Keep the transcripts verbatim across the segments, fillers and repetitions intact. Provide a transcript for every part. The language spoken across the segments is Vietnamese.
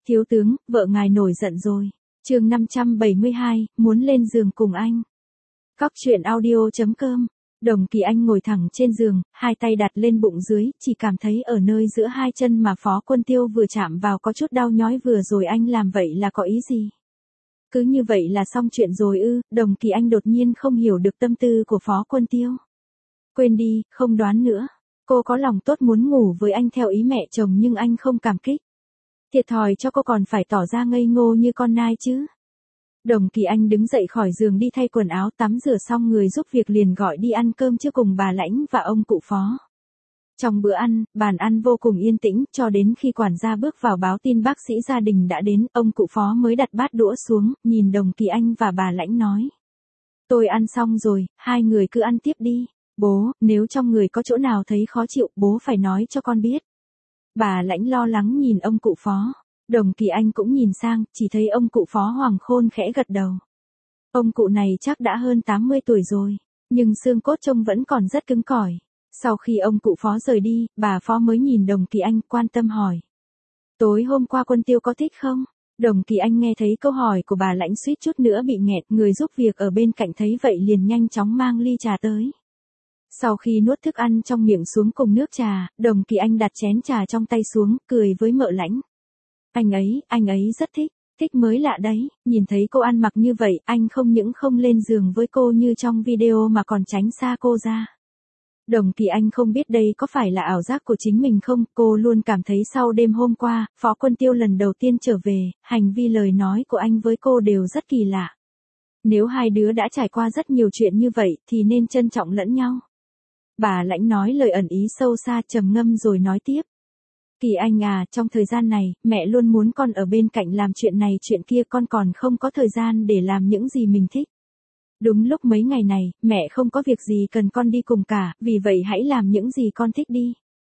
Thiếu tướng, vợ ngài nổi giận rồi. Chương năm trăm bảy mươi hai, muốn lên giường cùng anh. Cóc truyện audio chấm com. Đồng Kỳ Anh ngồi thẳng trên giường, hai tay đặt lên bụng dưới, chỉ cảm thấy ở nơi giữa hai chân mà Phó Quân Tiêu vừa chạm vào có chút đau nhói. Vừa rồi anh làm vậy là có ý gì? Cứ như vậy là xong chuyện rồi ư? Đồng Kỳ Anh đột nhiên không hiểu được tâm tư của Phó Quân Tiêu. Quên đi, không đoán nữa. Cô có lòng tốt muốn ngủ với anh theo ý mẹ chồng nhưng anh không cảm kích. Thiệt thòi cho cô còn phải tỏ ra ngây ngô như con nai chứ. Đồng Kỳ Anh đứng dậy khỏi giường đi thay quần áo, tắm rửa xong người giúp việc liền gọi đi ăn cơm trưa cùng bà Lãnh và ông cụ Phó. Trong bữa ăn, bàn ăn vô cùng yên tĩnh, cho đến khi quản gia bước vào báo tin bác sĩ gia đình đã đến, ông cụ Phó mới đặt bát đũa xuống, nhìn Đồng Kỳ Anh và bà Lãnh nói. Tôi ăn xong rồi, hai người cứ ăn tiếp đi. Bố, nếu trong người có chỗ nào thấy khó chịu, bố phải nói cho con biết. Bà Lãnh lo lắng nhìn ông cụ Phó. Đồng Kỳ Anh cũng nhìn sang, chỉ thấy ông cụ Phó Hoàng Khôn khẽ gật đầu. Ông cụ này chắc đã hơn tám mươi tuổi rồi, nhưng xương cốt trông vẫn còn rất cứng cỏi. Sau khi ông cụ Phó rời đi, bà Phó mới nhìn Đồng Kỳ Anh quan tâm hỏi. Tối hôm qua Quân Tiêu có thích không? Đồng Kỳ Anh nghe thấy câu hỏi của bà Lãnh suýt chút nữa bị nghẹt, người giúp việc ở bên cạnh thấy vậy liền nhanh chóng mang ly trà tới. Sau khi nuốt thức ăn trong miệng xuống cùng nước trà, Đồng Kỳ Anh đặt chén trà trong tay xuống, cười với Mợ Lãnh. Anh ấy, anh ấy rất thích, thích mới lạ đấy, nhìn thấy cô ăn mặc như vậy, anh không những không lên giường với cô như trong video mà còn tránh xa cô ra. Đồng Kỳ Anh không biết đây có phải là ảo giác của chính mình không, cô luôn cảm thấy sau đêm hôm qua, Phó Quân Tiêu lần đầu tiên trở về, hành vi lời nói của anh với cô đều rất kỳ lạ. Nếu hai đứa đã trải qua rất nhiều chuyện như vậy thì nên trân trọng lẫn nhau. Bà Lãnh nói lời ẩn ý sâu xa, trầm ngâm rồi nói tiếp. Kỳ Anh à, trong thời gian này, mẹ luôn muốn con ở bên cạnh làm chuyện này chuyện kia, con còn không có thời gian để làm những gì mình thích. Đúng lúc mấy ngày này, mẹ không có việc gì cần con đi cùng cả, vì vậy hãy làm những gì con thích đi.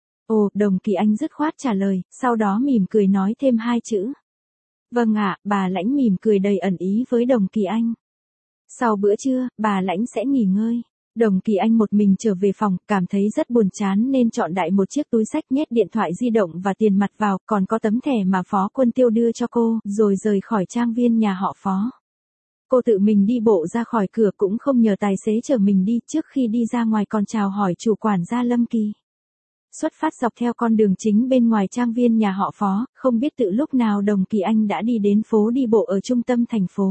Ồ, Đồng Kỳ Anh dứt khoát trả lời, sau đó mỉm cười nói thêm hai chữ. Vâng ạ, bà Lãnh mỉm cười đầy ẩn ý với Đồng Kỳ Anh. Sau bữa trưa, bà Lãnh sẽ nghỉ ngơi. Đồng Kỳ Anh một mình trở về phòng, cảm thấy rất buồn chán nên chọn đại một chiếc túi xách nhét điện thoại di động và tiền mặt vào, còn có tấm thẻ mà Phó Quân Tiêu đưa cho cô, rồi rời khỏi trang viên nhà họ Phó. Cô tự mình đi bộ ra khỏi cửa cũng không nhờ tài xế chở mình đi, trước khi đi ra ngoài còn chào hỏi chủ quản gia Lâm Kỳ. Xuất phát dọc theo con đường chính bên ngoài trang viên nhà họ Phó, không biết từ lúc nào Đồng Kỳ Anh đã đi đến phố đi bộ ở trung tâm thành phố.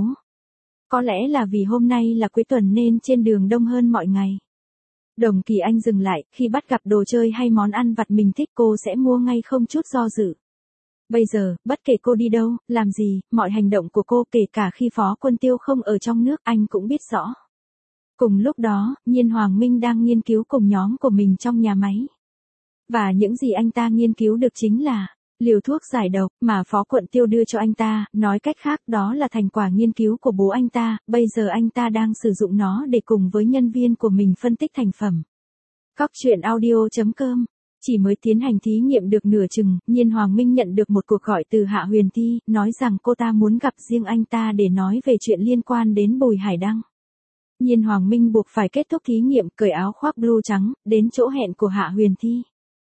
Có lẽ là vì hôm nay là cuối tuần nên trên đường đông hơn mọi ngày. Đồng Kỳ Anh dừng lại, khi bắt gặp đồ chơi hay món ăn vặt mình thích cô sẽ mua ngay không chút do dự. Bây giờ, bất kể cô đi đâu, làm gì, mọi hành động của cô kể cả khi Phó Quân Tiêu không ở trong nước anh cũng biết rõ. Cùng lúc đó, Nhiên Hoàng Minh đang nghiên cứu cùng nhóm của mình trong nhà máy. Và những gì anh ta nghiên cứu được chính là liều thuốc giải độc mà Phó Quân Tiêu đưa cho anh ta, nói cách khác đó là thành quả nghiên cứu của bố anh ta, bây giờ anh ta đang sử dụng nó để cùng với nhân viên của mình phân tích thành phẩm. Cóc truyện audio chấm com. Chỉ mới tiến hành thí nghiệm được nửa chừng, Nhiên Hoàng Minh nhận được một cuộc gọi từ Hạ Huyền Thi, nói rằng cô ta muốn gặp riêng anh ta để nói về chuyện liên quan đến Bùi Hải Đăng. Nhiên Hoàng Minh buộc phải kết thúc thí nghiệm, cởi áo khoác blue trắng, đến chỗ hẹn của Hạ Huyền Thi.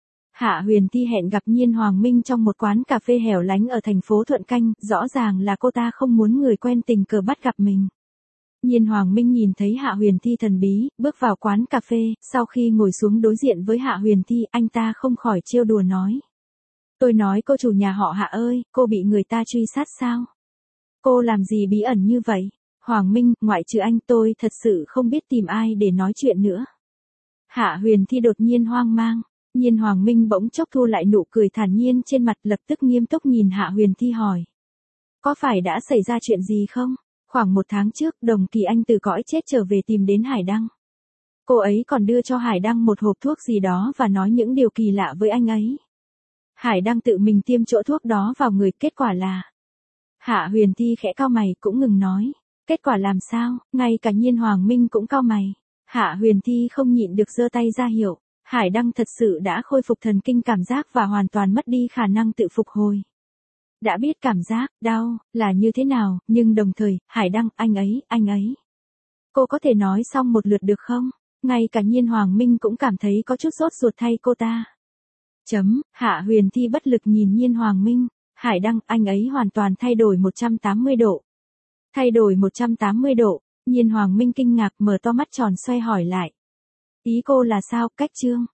Hạ Huyền Thi hẹn gặp Nhiên Hoàng Minh trong một quán cà phê hẻo lánh ở thành phố Thuận Canh, rõ ràng là cô ta không muốn người quen tình cờ bắt gặp mình. Nhiên Hoàng Minh nhìn thấy Hạ Huyền Thi thần bí, bước vào quán cà phê, sau khi ngồi xuống đối diện với Hạ Huyền Thi, anh ta không khỏi trêu đùa nói. Tôi nói cô chủ nhà họ Hạ ơi, cô bị người ta truy sát sao? Cô làm gì bí ẩn như vậy? Hoàng Minh, ngoại trừ anh tôi thật sự không biết tìm ai để nói chuyện nữa. Hạ Huyền Thi đột nhiên hoang mang. Nhiên Hoàng Minh bỗng chốc thu lại nụ cười thản nhiên trên mặt, lập tức nghiêm túc nhìn Hạ Huyền Thi hỏi. Có phải đã xảy ra chuyện gì không? Khoảng một tháng trước, Đồng Kỳ Anh từ cõi chết trở về tìm đến Hải Đăng. Cô ấy còn đưa cho Hải Đăng một hộp thuốc gì đó và nói những điều kỳ lạ với anh ấy. Hải Đăng tự mình tiêm chỗ thuốc đó vào người, kết quả là... Hạ Huyền Thi khẽ cau mày cũng ngừng nói. Kết quả làm sao? Ngay cả Nhiên Hoàng Minh cũng cau mày. Hạ Huyền Thi không nhịn được giơ tay ra hiệu. Hải Đăng thật sự đã khôi phục thần kinh cảm giác và hoàn toàn mất đi khả năng tự phục hồi. Đã biết cảm giác, đau, là như thế nào, nhưng đồng thời, Hải Đăng, anh ấy, anh ấy. Cô có thể nói xong một lượt được không? Ngay cả Nhiên Hoàng Minh cũng cảm thấy có chút sốt ruột thay cô ta. Chấm, Hạ Huyền Thi bất lực nhìn Nhiên Hoàng Minh. Hải đăng, anh ấy hoàn toàn thay đổi một trăm tám mươi độ. Thay đổi một trăm tám mươi độ, Nhiên Hoàng Minh kinh ngạc mở to mắt tròn xoay hỏi lại. Ý cô là sao, cách trương?